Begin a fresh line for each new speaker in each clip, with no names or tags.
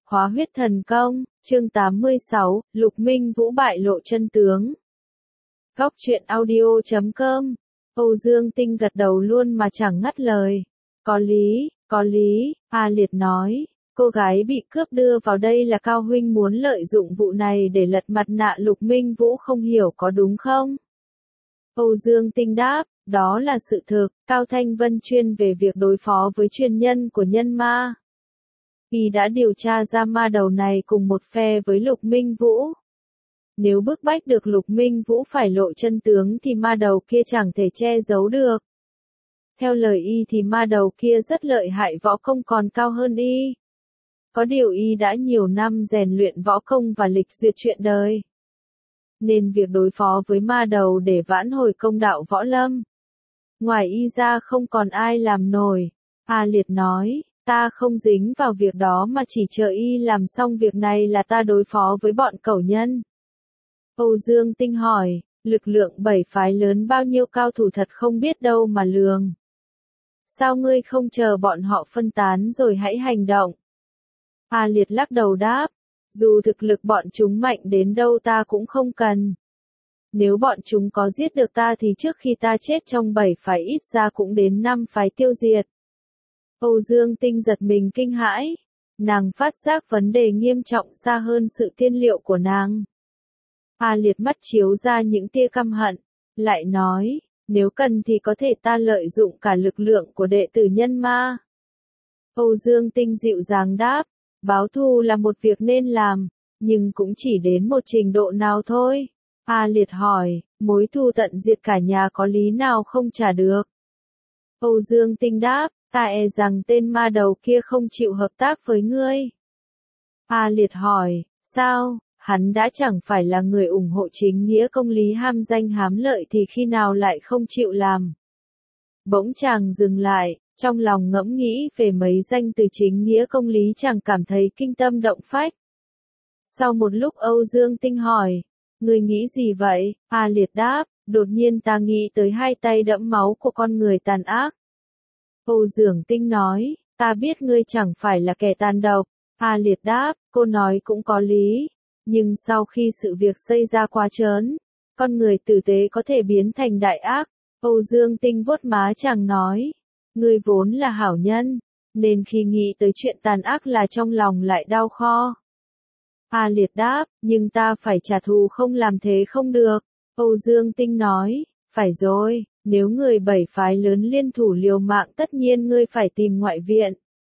Hóa huyết thần công, chương 86, Lục Minh Vũ bại lộ chân tướng. Góc truyện audio.com. Âu Dương Tinh gật đầu luôn mà chẳng ngắt lời. Có lý, A Liệt nói. Cô gái bị cướp đưa vào đây là Cao huynh muốn lợi dụng vụ này để lật mặt nạ Lục Minh Vũ, không hiểu có đúng không? Âu Dương Tinh đáp, đó là sự thực. Cao Thanh Vân chuyên về việc đối phó với truyền nhân của nhân ma. Y đã điều tra ra ma đầu này cùng một phe với Lục Minh Vũ. Nếu bức bách được Lục Minh Vũ phải lộ chân tướng thì ma đầu kia chẳng thể che giấu được. Theo lời Y thì ma đầu kia rất lợi hại, võ công còn cao hơn Y. Có điều Y đã nhiều năm rèn luyện võ công và lịch duyệt chuyện đời, nên việc đối phó với ma đầu để vãn hồi công đạo võ lâm, ngoài Y ra không còn ai làm nổi. A Liệt nói, ta không dính vào việc đó mà chỉ chờ Y làm xong việc này là ta đối phó với bọn cẩu nhân. Âu Dương Tinh hỏi, lực lượng 7 phái lớn bao nhiêu cao thủ thật không biết đâu mà lường. Sao ngươi không chờ bọn họ phân tán rồi hãy hành động? A Liệt lắc đầu đáp, dù thực lực bọn chúng mạnh đến đâu ta cũng không cần. Nếu bọn chúng có giết được ta thì trước khi ta chết trong 7 phái ít ra cũng đến 5 phái tiêu diệt. Âu Dương Tinh giật mình kinh hãi. Nàng phát giác vấn đề nghiêm trọng xa hơn sự tiên liệu của nàng. A Liệt mắt chiếu ra những tia căm hận, lại nói, nếu cần thì có thể ta lợi dụng cả lực lượng của đệ tử nhân ma. Âu Dương Tinh dịu dàng đáp, báo thù là một việc nên làm, nhưng cũng chỉ đến một trình độ nào thôi. A Liệt hỏi, mối thù tận diệt cả nhà có lý nào không trả được? Âu Dương Tinh đáp, ta e rằng tên ma đầu kia không chịu hợp tác với ngươi. A Liệt hỏi, sao? Hắn đã chẳng phải là người ủng hộ chính nghĩa công lý ham danh hám lợi thì khi nào lại không chịu làm? Bỗng chàng dừng lại, trong lòng ngẫm nghĩ về mấy danh từ chính nghĩa công lý, chàng cảm thấy kinh tâm động phách. Sau một lúc Âu Dương Tinh hỏi, ngươi nghĩ gì vậy? A Liệt đáp, đột nhiên ta nghĩ tới hai tay đẫm máu của con người tàn ác. Âu Dương Tinh nói, ta biết ngươi chẳng phải là kẻ tàn độc. A Liệt đáp, cô nói cũng có lý. Nhưng sau khi sự việc xảy ra quá trớn, con người tử tế có thể biến thành đại ác. Âu Dương Tinh vuốt má chàng nói, ngươi vốn là hảo nhân, nên khi nghĩ tới chuyện tàn ác là trong lòng lại đau kho. A Liệt đáp, nhưng ta phải trả thù, không làm thế không được. Âu Dương Tinh nói, phải rồi, nếu người 7 phái lớn liên thủ liều mạng tất nhiên ngươi phải tìm ngoại viện.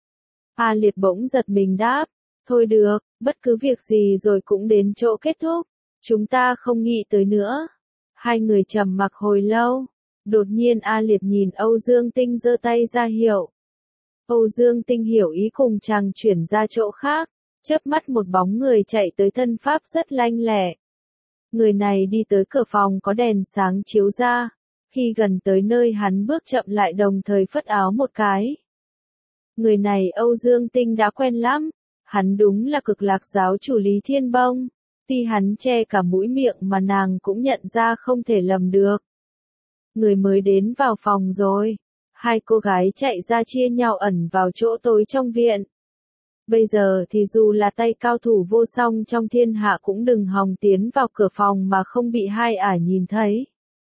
A Liệt bỗng giật mình đáp, thôi được, bất cứ việc gì rồi cũng đến chỗ kết thúc, chúng ta không nghĩ tới nữa. Hai người trầm mặc hồi lâu, đột nhiên A Liệt nhìn Âu Dương Tinh giơ tay ra hiệu. Âu Dương Tinh hiểu ý cùng chàng chuyển ra chỗ khác, chớp mắt một bóng người chạy tới, thân pháp rất lanh lẹ. Người này đi tới cửa phòng có đèn sáng chiếu ra, khi gần tới nơi hắn bước chậm lại đồng thời phất áo một cái. Người này Âu Dương Tinh đã quen lắm. Hắn đúng là Cực Lạc giáo chủ Lý Thiên Bông. Tuy hắn che cả mũi miệng mà nàng cũng nhận ra không thể lầm được. Người mới đến vào phòng rồi. Hai cô gái chạy ra chia nhau ẩn vào chỗ tối trong viện. Bây giờ thì dù là tay cao thủ vô song trong thiên hạ cũng đừng hòng tiến vào cửa phòng mà không bị hai ả nhìn thấy.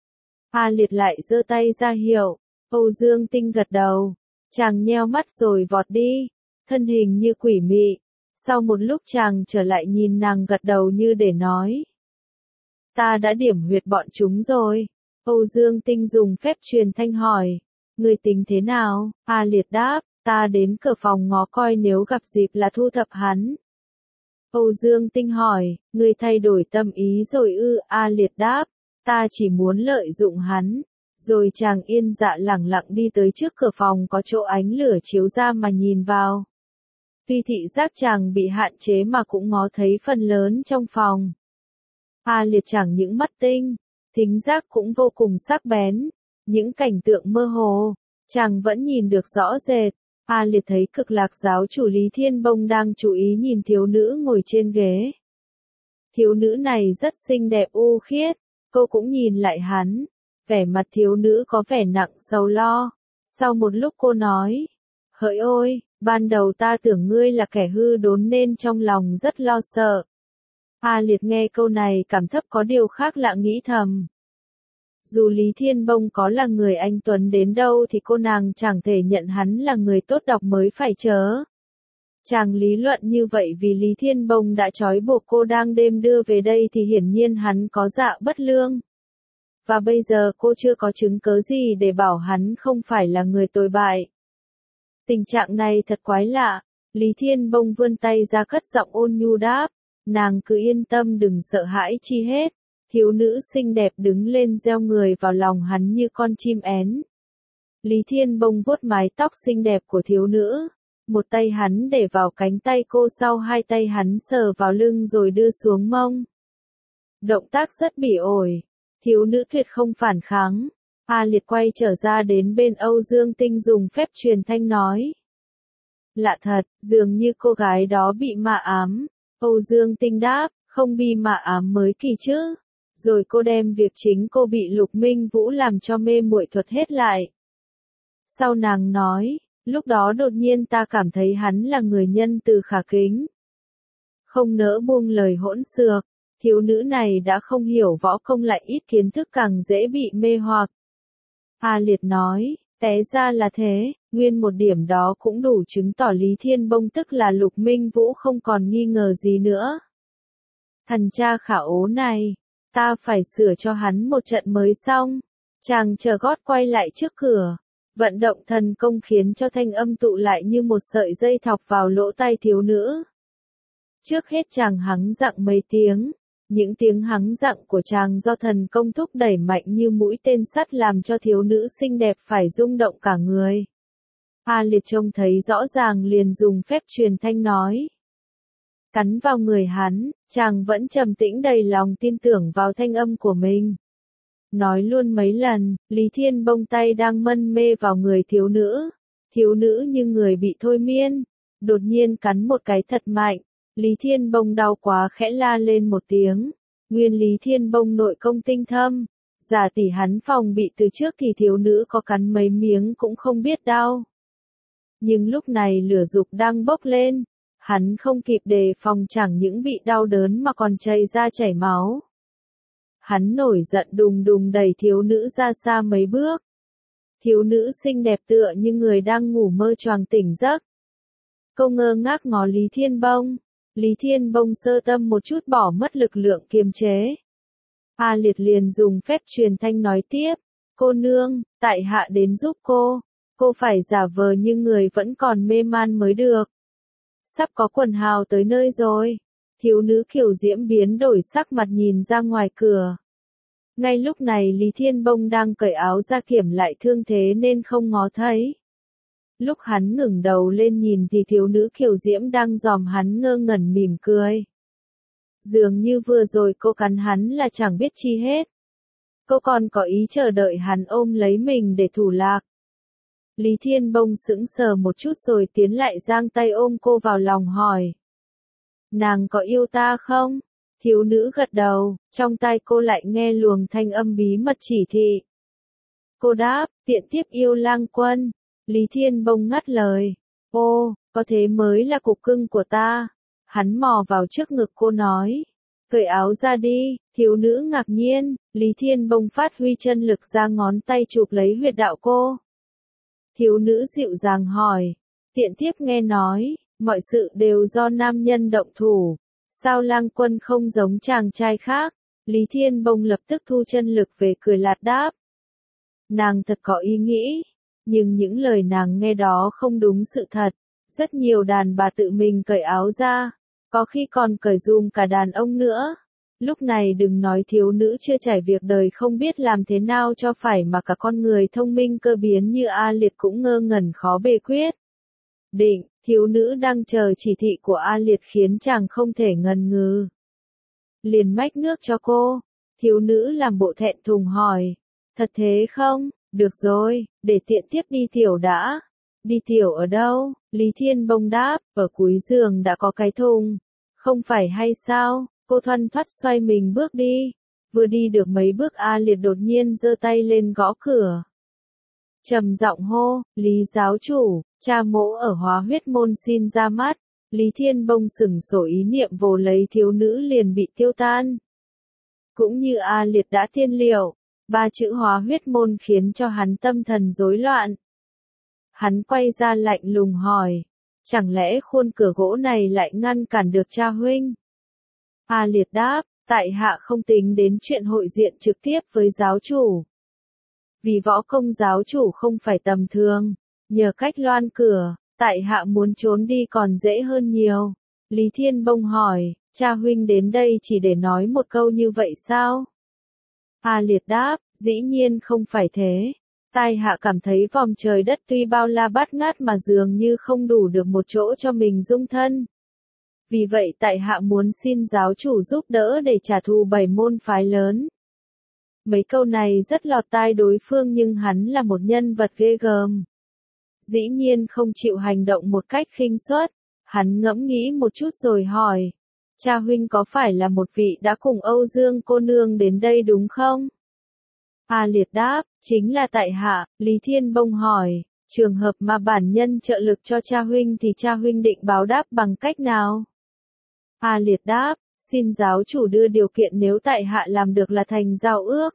A Liệt lại giơ tay ra hiệu. Âu Dương Tinh gật đầu. Chàng nheo mắt rồi vọt đi. Thân hình như quỷ mị. Sau một lúc chàng trở lại nhìn nàng gật đầu như để nói, ta đã điểm huyệt bọn chúng rồi. Âu Dương Tinh dùng phép truyền thanh hỏi, ngươi tính thế nào? A Liệt đáp, ta đến cửa phòng ngó coi nếu gặp dịp là thu thập hắn. Âu Dương Tinh hỏi, ngươi thay đổi tâm ý rồi ư? A Liệt đáp, ta chỉ muốn lợi dụng hắn. Rồi chàng yên dạ lẳng lặng đi tới trước cửa phòng có chỗ ánh lửa chiếu ra mà nhìn vào. Tuy thị giác chàng bị hạn chế mà cũng ngó thấy phần lớn trong phòng. A Liệt chẳng những mắt tinh, thính giác cũng vô cùng sắc bén. Những cảnh tượng mơ hồ, chàng vẫn nhìn được rõ rệt. A Liệt thấy Cực Lạc giáo chủ Lý Thiên Bông đang chú ý nhìn thiếu nữ ngồi trên ghế. Thiếu nữ này rất xinh đẹp u khiết, cô cũng nhìn lại hắn. Vẻ mặt thiếu nữ có vẻ nặng sầu lo. Sau một lúc cô nói, hỡi ôi, Ban đầu ta tưởng ngươi là kẻ hư đốn nên trong lòng rất lo sợ. A Liệt nghe câu này cảm thấp có điều khác lạ nghĩ thầm. Dù Lý Thiên Bông có là người anh tuấn đến đâu thì cô nàng chẳng thể nhận hắn là người tốt độc mới phải chớ. Chàng lý luận như vậy vì Lý Thiên Bông đã trói buộc cô đang đêm đưa về đây thì hiển nhiên hắn có dạ bất lương. Và bây giờ cô chưa có chứng cớ gì để bảo hắn không phải là người tồi bại. Tình trạng này thật quái lạ. Lý Thiên Bông vươn tay ra cất giọng ôn nhu đáp. Nàng cứ yên tâm đừng sợ hãi chi hết. Thiếu nữ xinh đẹp đứng lên gieo người vào lòng hắn như con chim én. Lý Thiên Bông vuốt mái tóc xinh đẹp của thiếu nữ. Một tay hắn để vào cánh tay cô, sau hai tay hắn sờ vào lưng rồi đưa xuống mông. Động tác rất bỉ ổi. Thiếu nữ tuyệt không phản kháng. A Liệt quay trở ra đến bên Âu Dương Tinh dùng phép truyền thanh nói. Lạ thật, dường như cô gái đó bị ma ám. Âu Dương Tinh đáp, không bị ma ám mới kỳ chứ. Rồi cô đem việc chính cô bị Lục Minh Vũ làm cho mê muội thuật hết lại. Sau nàng nói, lúc đó đột nhiên ta cảm thấy hắn là người nhân từ khả kính. Không nỡ buông lời hỗn xược, thiếu nữ này đã không hiểu võ công lại ít kiến thức càng dễ bị mê hoặc. A Liệt nói, té ra là thế, nguyên một điểm đó cũng đủ chứng tỏ Lý Thiên Bông tức là Lục Minh Vũ không còn nghi ngờ gì nữa. Thần cha khả ố này, ta phải sửa cho hắn một trận mới xong. Chàng chờ gót quay lại trước cửa. Vận động thần công khiến cho thanh âm tụ lại như một sợi dây thọc vào lỗ tai thiếu nữ. Trước hết chàng hắng giọng mấy tiếng. Những tiếng hắng giọng của chàng do thần công thúc đẩy mạnh như mũi tên sắt làm cho thiếu nữ xinh đẹp phải rung động cả người. A Liệt trông thấy rõ ràng liền dùng phép truyền thanh nói. Cắn vào người hắn, chàng vẫn trầm tĩnh đầy lòng tin tưởng vào thanh âm của mình. Nói luôn mấy lần, Lý Thiên Bông tay đang mân mê vào người thiếu nữ. Thiếu nữ như người bị thôi miên. Đột nhiên cắn một cái thật mạnh. Lý Thiên Bông đau quá khẽ la lên một tiếng. Nguyên Lý Thiên Bông nội công tinh thâm. Giả tỷ hắn phòng bị từ trước thì thiếu nữ có cắn mấy miếng cũng không biết đau. Nhưng lúc này lửa dục đang bốc lên. Hắn không kịp đề phòng, chẳng những bị đau đớn mà còn chảy ra chảy máu. Hắn nổi giận đùng đùng đẩy thiếu nữ ra xa mấy bước. Thiếu nữ xinh đẹp tựa như người đang ngủ mơ choàng tỉnh giấc. Cô ngơ ngác ngó Lý Thiên Bông. Lý Thiên Bông sơ tâm một chút bỏ mất lực lượng kiềm chế. A Liệt liền dùng phép truyền thanh nói tiếp. Cô nương, tại hạ đến giúp cô. Cô phải giả vờ như người vẫn còn mê man mới được. Sắp có quần hào tới nơi rồi. Thiếu nữ kiều diễm biến đổi sắc mặt nhìn ra ngoài cửa. Ngay lúc này Lý Thiên Bông đang cởi áo ra kiểm lại thương thế nên không ngó thấy. Lúc hắn ngẩng đầu lên nhìn thì thiếu nữ kiều diễm đang dòm hắn ngơ ngẩn mỉm cười. Dường như vừa rồi cô cắn hắn là chẳng biết chi hết. Cô còn có ý chờ đợi hắn ôm lấy mình để thủ lạc. Lý Thiên Bông sững sờ một chút rồi tiến lại giang tay ôm cô vào lòng hỏi. Nàng có yêu ta không? Thiếu nữ gật đầu, trong tai cô lại nghe luồng thanh âm bí mật chỉ thị. Cô đáp, tiện tiếp yêu Lang Quân. Lý Thiên Bông ngắt lời. Ô, có thế mới là cục cưng của ta. Hắn mò vào trước ngực cô nói. Cởi áo ra đi, thiếu nữ ngạc nhiên. Lý Thiên Bông phát huy chân lực ra ngón tay chụp lấy huyệt đạo cô. Thiếu nữ dịu dàng hỏi. Tiện tiếp nghe nói, mọi sự đều do nam nhân động thủ. Sao Lang Quân không giống chàng trai khác? Lý Thiên Bông lập tức thu chân lực về cười lạt đáp. Nàng thật có ý nghĩ. Nhưng những lời nàng nghe đó không đúng sự thật. Rất nhiều đàn bà tự mình cởi áo ra. Có khi còn cởi dùm cả đàn ông nữa. Lúc này đừng nói thiếu nữ chưa trải việc đời không biết làm thế nào cho phải mà cả con người thông minh cơ biến như A Liệt cũng ngơ ngẩn khó bề quyết. Định, thiếu nữ đang chờ chỉ thị của A Liệt khiến chàng không thể ngần ngừ. Liền mách nước cho cô. Thiếu nữ làm bộ thẹn thùng hỏi. Thật thế không? Được rồi, để tiện tiếp đi tiểu đã. Đi tiểu ở đâu? Lý Thiên Bông đáp, ở cuối giường đã có cái thùng. Không phải hay sao? Cô thoăn thoắt xoay mình bước đi. Vừa đi được mấy bước A Liệt đột nhiên giơ tay lên gõ cửa. trầm giọng hô, Lý giáo chủ, cha mỗ ở Hóa Huyết môn xin ra mắt. Lý Thiên Bông sừng sổ, ý niệm vồ lấy thiếu nữ liền bị tiêu tan. Cũng như A Liệt đã tiên liệu, 3 chữ Hóa Huyết môn khiến cho hắn tâm thần rối loạn. Hắn quay ra lạnh lùng hỏi, chẳng lẽ khuôn cửa gỗ này lại ngăn cản được cha huynh? A Liệt đáp, tại hạ không tính đến chuyện hội diện trực tiếp với giáo chủ. Vì võ công giáo chủ không phải tầm thường, nhờ cách loan cửa, tại hạ muốn trốn đi còn dễ hơn nhiều. Lý Thiên Bông hỏi, cha huynh đến đây chỉ để nói một câu như vậy sao? A Liệt đáp, dĩ nhiên không phải thế. Tai hạ cảm thấy vòng trời đất tuy bao la bát ngát mà dường như không đủ được một chỗ cho mình dung thân. Vì vậy tại hạ muốn xin giáo chủ giúp đỡ để trả thù 7 môn phái lớn. Mấy câu này rất lọt tai đối phương nhưng hắn là một nhân vật ghê gớm. Dĩ nhiên không chịu hành động một cách khinh suất. Hắn ngẫm nghĩ một chút rồi hỏi, cha huynh có phải là một vị đã cùng Âu Dương cô nương đến đây đúng không? A Liệt đáp, chính là tại hạ. Lý Thiên Bông hỏi, trường hợp mà bản nhân trợ lực cho cha huynh thì cha huynh định báo đáp bằng cách nào? A Liệt đáp, xin giáo chủ đưa điều kiện, nếu tại hạ làm được là thành giao ước.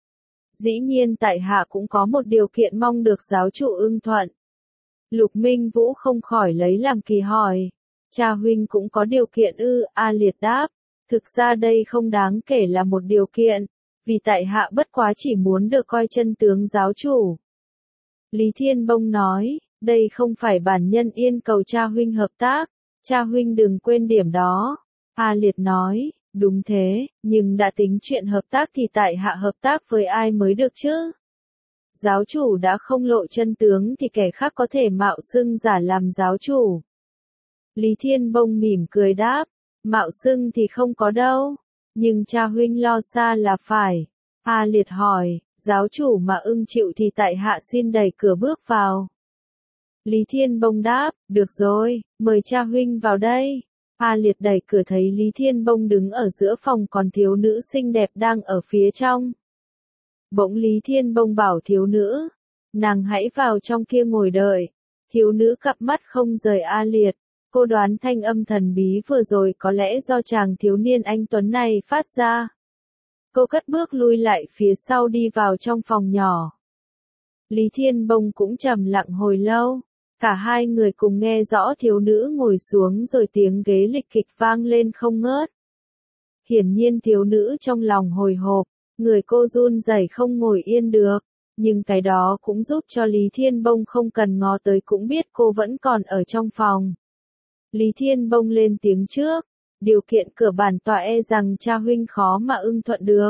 Dĩ nhiên tại hạ cũng có một điều kiện mong được giáo chủ ưng thuận. Lục Minh Vũ không khỏi lấy làm kỳ hỏi, cha huynh cũng có điều kiện ư? A Liệt đáp, thực ra đây không đáng kể là một điều kiện, vì tại hạ bất quá chỉ muốn được coi chân tướng giáo chủ. Lý Thiên Bông nói, đây không phải bản nhân yên cầu cha huynh hợp tác, cha huynh đừng quên điểm đó. A Liệt nói, đúng thế, nhưng đã tính chuyện hợp tác thì tại hạ hợp tác với ai mới được chứ? Giáo chủ đã không lộ chân tướng thì kẻ khác có thể mạo xưng giả làm giáo chủ. Lý Thiên Bông mỉm cười đáp, mạo xưng thì không có đâu, nhưng cha huynh lo xa là phải. A Liệt hỏi, giáo chủ mà ưng chịu thì tại hạ xin đẩy cửa bước vào. Lý Thiên Bông đáp, được rồi, mời cha huynh vào đây. A Liệt đẩy cửa thấy Lý Thiên Bông đứng ở giữa phòng còn thiếu nữ xinh đẹp đang ở phía trong. Bỗng Lý Thiên Bông bảo thiếu nữ, nàng hãy vào trong kia ngồi đợi. Thiếu nữ cặp mắt không rời A Liệt, cô đoán thanh âm thần bí vừa rồi có lẽ do chàng thiếu niên anh tuấn này phát ra. Cô cất bước lui lại phía sau đi vào trong phòng nhỏ. Lý Thiên Bông cũng trầm lặng hồi lâu, cả hai người cùng nghe rõ thiếu nữ ngồi xuống rồi tiếng ghế lịch kịch vang lên không ngớt. Hiển nhiên thiếu nữ trong lòng hồi hộp, người cô run rẩy không ngồi yên được, nhưng cái đó cũng giúp cho Lý Thiên Bông không cần ngó tới cũng biết cô vẫn còn ở trong phòng. Lý Thiên Bông lên tiếng trước, điều kiện cửa bản tọa e rằng cha huynh khó mà ưng thuận được.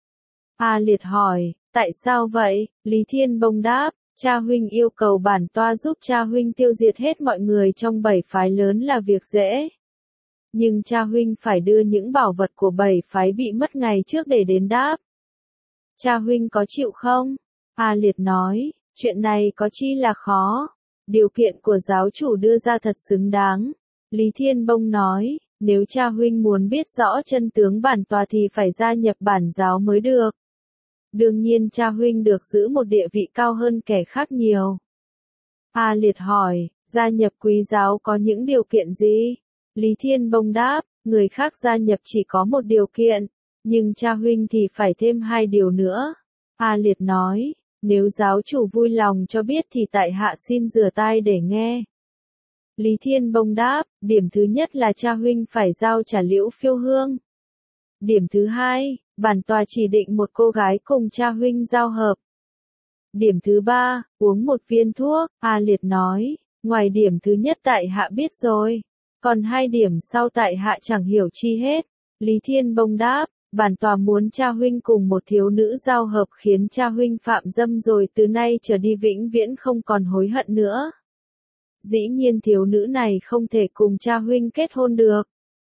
A Liệt hỏi, tại sao vậy? Lý Thiên Bông đáp, cha huynh yêu cầu bản tọa giúp cha huynh tiêu diệt hết mọi người trong 7 phái lớn là việc dễ. Nhưng cha huynh phải đưa những bảo vật của 7 phái bị mất ngày trước để đến đáp. Cha huynh có chịu không? A Liệt nói, chuyện này có chi là khó. Điều kiện của giáo chủ đưa ra thật xứng đáng. Lý Thiên Bông nói, nếu cha huynh muốn biết rõ chân tướng bản tọa thì phải gia nhập bản giáo mới được. Đương nhiên cha huynh được giữ một địa vị cao hơn kẻ khác nhiều. A Liệt hỏi, gia nhập quý giáo có những điều kiện gì? Lý Thiên Bông đáp, người khác gia nhập chỉ có một điều kiện, nhưng cha huynh thì phải thêm 2 điều nữa. A Liệt nói, nếu giáo chủ vui lòng cho biết thì tại hạ xin rửa tai để nghe. Lý Thiên Bông đáp, điểm thứ nhất là cha huynh phải giao trả Liễu Phiêu Hương. Điểm thứ hai, bản tọa chỉ định một cô gái cùng cha huynh giao hợp. Điểm thứ ba, uống một viên thuốc. A Liệt nói, ngoài điểm thứ nhất tại hạ biết rồi, còn 2 điểm sau tại hạ chẳng hiểu chi hết. Lý Thiên Bông đáp, bản tọa muốn cha huynh cùng một thiếu nữ giao hợp khiến cha huynh phạm dâm rồi từ nay trở đi vĩnh viễn không còn hối hận nữa. Dĩ nhiên thiếu nữ này không thể cùng cha huynh kết hôn được.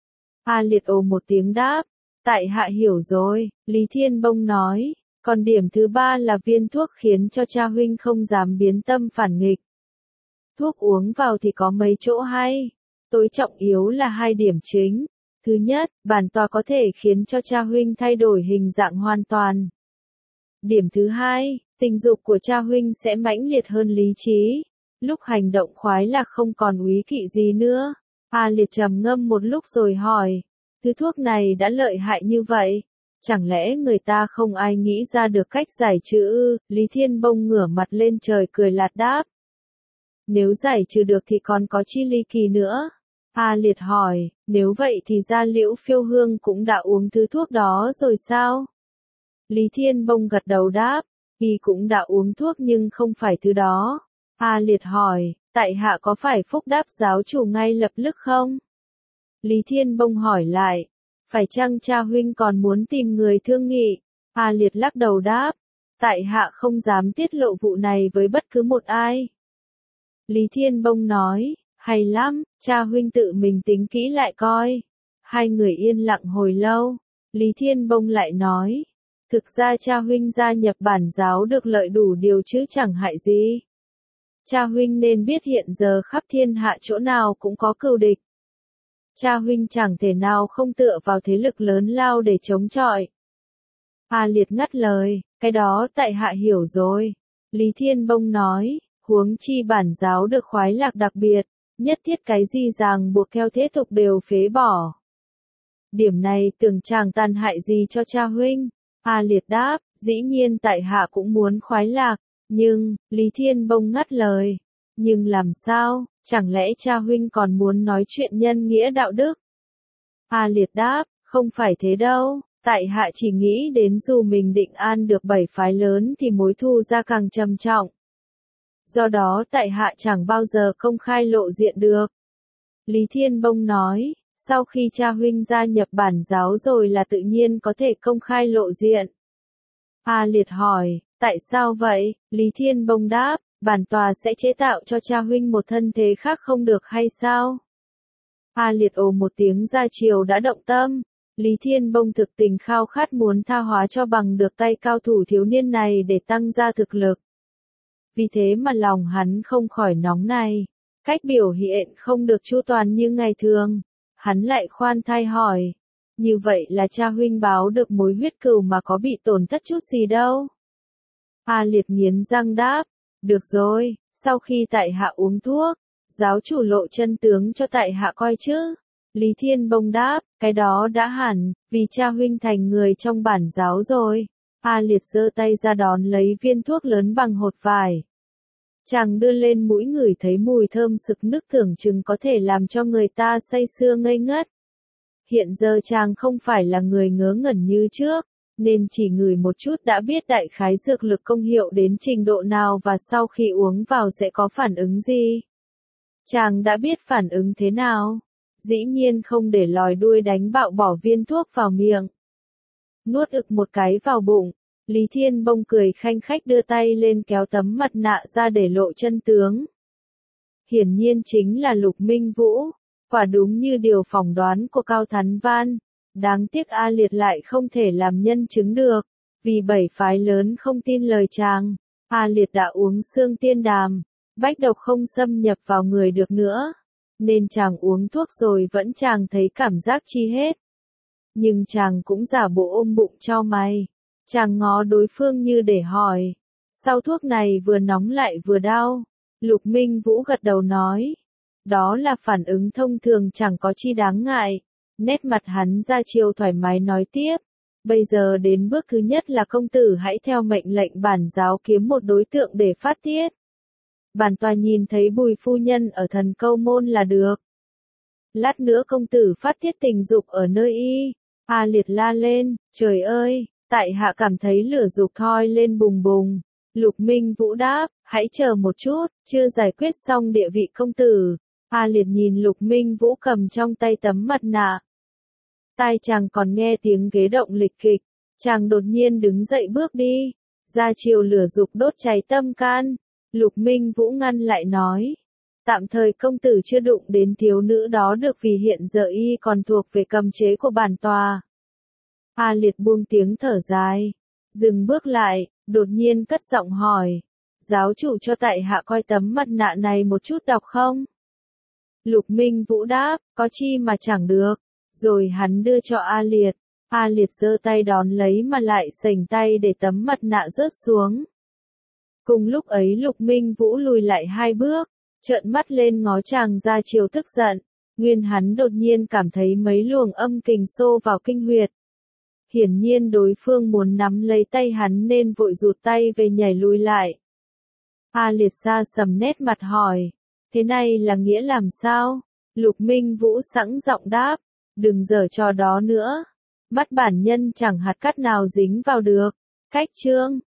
A Liệt ồ một tiếng đáp, tại hạ hiểu rồi. Lý Thiên Bông nói, còn điểm thứ 3 là viên thuốc khiến cho cha huynh không dám biến tâm phản nghịch. Thuốc uống vào thì có mấy chỗ hay, tối trọng yếu là 2 điểm chính. Thứ nhất, bản tọa có thể khiến cho cha huynh thay đổi hình dạng hoàn toàn. Điểm thứ hai, Tình dục của cha huynh sẽ mãnh liệt hơn lý trí. Lúc hành động khoái lạc không còn úy kỵ gì nữa. A Liệt trầm ngâm một lúc rồi hỏi. Thứ thuốc này đã lợi hại như vậy. Chẳng lẽ người ta không ai nghĩ ra được cách giải trừ ư? Lý Thiên Bông ngửa mặt lên trời cười lạt đáp. Nếu giải trừ được thì còn có chi ly kỳ nữa? A Liệt hỏi, nếu vậy thì Gia Liễu Phiêu Hương cũng đã uống thứ thuốc đó rồi sao? Lý Thiên Bông gật đầu đáp, y cũng đã uống thuốc nhưng không phải thứ đó. A Liệt hỏi, tại hạ có phải phúc đáp giáo chủ ngay lập tức không? Lý Thiên Bông hỏi lại, phải chăng cha huynh còn muốn tìm người thương nghị? A Liệt lắc đầu đáp, tại hạ không dám tiết lộ vụ này với bất cứ một ai. Lý Thiên Bông nói, hay lắm, cha huynh tự mình tính kỹ lại coi. Hai người yên lặng hồi lâu, Lý Thiên Bông lại nói, thực ra cha huynh gia nhập bản giáo được lợi đủ điều chứ chẳng hại gì. Cha huynh nên biết hiện giờ khắp thiên hạ chỗ nào cũng có cừu địch. Cha huynh chẳng thể nào không tựa vào thế lực lớn lao để chống chọi. A Liệt ngắt lời, cái đó tại hạ hiểu rồi. Lý Thiên Bông nói, huống chi bản giáo được khoái lạc đặc biệt, nhất thiết cái gì ràng buộc theo thế tục đều phế bỏ. Điểm này tưởng chàng tàn hại gì cho cha huynh? A Liệt đáp, dĩ nhiên tại hạ cũng muốn khoái lạc, nhưng, Lý Thiên Bông ngắt lời. Nhưng làm sao, chẳng lẽ cha huynh còn muốn nói chuyện nhân nghĩa đạo đức? A Liệt đáp, không phải thế đâu, tại hạ chỉ nghĩ đến dù mình định an được 7 phái lớn thì mối thù ra càng trầm trọng. Do đó tại hạ chẳng bao giờ công khai lộ diện được. Lý Thiên Bông nói, sau khi cha huynh gia nhập bản giáo rồi là tự nhiên có thể công khai lộ diện. A Liệt hỏi, tại sao vậy? Lý Thiên Bông đáp, bản tòa sẽ chế tạo cho cha huynh một thân thế khác không được hay sao? A Liệt ồ một tiếng ra chiều đã động tâm. Lý Thiên Bông thực tình khao khát muốn tha hóa cho bằng được tay cao thủ thiếu niên này để tăng gia thực lực. Vì thế mà lòng hắn không khỏi nóng này. Cách biểu hiện không được chu toàn như ngày thường. Hắn lại khoan thai hỏi. Như vậy là cha huynh báo được mối huyết cừu mà có bị tổn thất chút gì đâu? A Liệt nghiến răng đáp. Được rồi, sau khi tại hạ uống thuốc, giáo chủ lộ chân tướng cho tại hạ coi chứ. Lý Thiên Bông đáp, cái đó đã hẳn, vì cha huynh thành người trong bản giáo rồi. A Liệt giơ tay ra đón lấy viên thuốc lớn bằng hột vải. Chàng đưa lên mũi ngửi thấy mùi thơm sực nức tưởng chừng có thể làm cho người ta say sưa ngây ngất. Hiện giờ chàng không phải là người ngớ ngẩn như trước, nên chỉ ngửi một chút đã biết đại khái dược lực công hiệu đến trình độ nào và sau khi uống vào sẽ có phản ứng gì. Chàng đã biết phản ứng thế nào. Dĩ nhiên không để lòi đuôi đánh bạo bỏ viên thuốc vào miệng. Nuốt ực một cái vào bụng, Lý Thiên Bông cười khanh khách đưa tay lên kéo tấm mặt nạ ra để lộ chân tướng. Hiển nhiên chính là Lục Minh Vũ, quả đúng như điều phỏng đoán của Cao Thắn Văn. Đáng tiếc A Liệt lại không thể làm nhân chứng được, vì 7 phái lớn không tin lời chàng. A Liệt đã uống xương tiên đàm, bách độc không xâm nhập vào người được nữa. Nên chàng uống thuốc rồi vẫn chàng thấy cảm giác chi hết. Nhưng chàng cũng giả bộ ôm bụng chau mày. Chàng ngó đối phương như để hỏi. Sau thuốc này vừa nóng lại vừa đau. Lục Minh Vũ gật đầu nói. Đó là phản ứng thông thường chẳng có chi đáng ngại. Nét mặt hắn ra chiều thoải mái nói tiếp. Bây giờ đến bước thứ nhất là công tử hãy theo mệnh lệnh bản giáo kiếm một đối tượng để phát tiết. Bản tòa nhìn thấy Bùi phu nhân ở Thần Câu Môn là được. Lát nữa công tử phát tiết tình dục ở nơi y. A Liệt la lên, trời ơi, tại hạ cảm thấy lửa dục thoi lên bùng bùng. Lục Minh Vũ đáp, hãy chờ một chút, chưa giải quyết xong địa vị công tử. A Liệt nhìn Lục Minh Vũ cầm trong tay tấm mặt nạ. Tai chàng còn nghe tiếng ghế động lịch kịch. Chàng đột nhiên đứng dậy bước đi. Ra chiều lửa dục đốt cháy tâm can. Lục Minh Vũ ngăn lại nói. Tạm thời công tử chưa đụng đến thiếu nữ đó được vì hiện giờ y còn thuộc về cầm chế của bản tòa. A Liệt buông tiếng thở dài. Dừng bước lại, đột nhiên cất giọng hỏi. Giáo chủ cho tại hạ coi tấm mặt nạ này một chút đọc không? Lục Minh Vũ đáp, có chi mà chẳng được. Rồi hắn đưa cho A Liệt. A Liệt giơ tay đón lấy mà lại sành tay để tấm mặt nạ rớt xuống. Cùng lúc ấy Lục Minh Vũ lùi lại 2 bước, trợn mắt lên ngó chàng ra chiều tức giận. Nguyên hắn đột nhiên cảm thấy mấy luồng âm kình xô vào kinh huyệt. Hiển nhiên đối phương muốn nắm lấy tay hắn nên vội rụt tay về nhảy lùi lại. A Liệt xa sầm nét mặt hỏi, thế này là nghĩa làm sao? Lục Minh Vũ sẵn giọng đáp, đừng giở trò đó nữa. Mắt bản nhân chẳng hạt cát nào dính vào được. Cách chương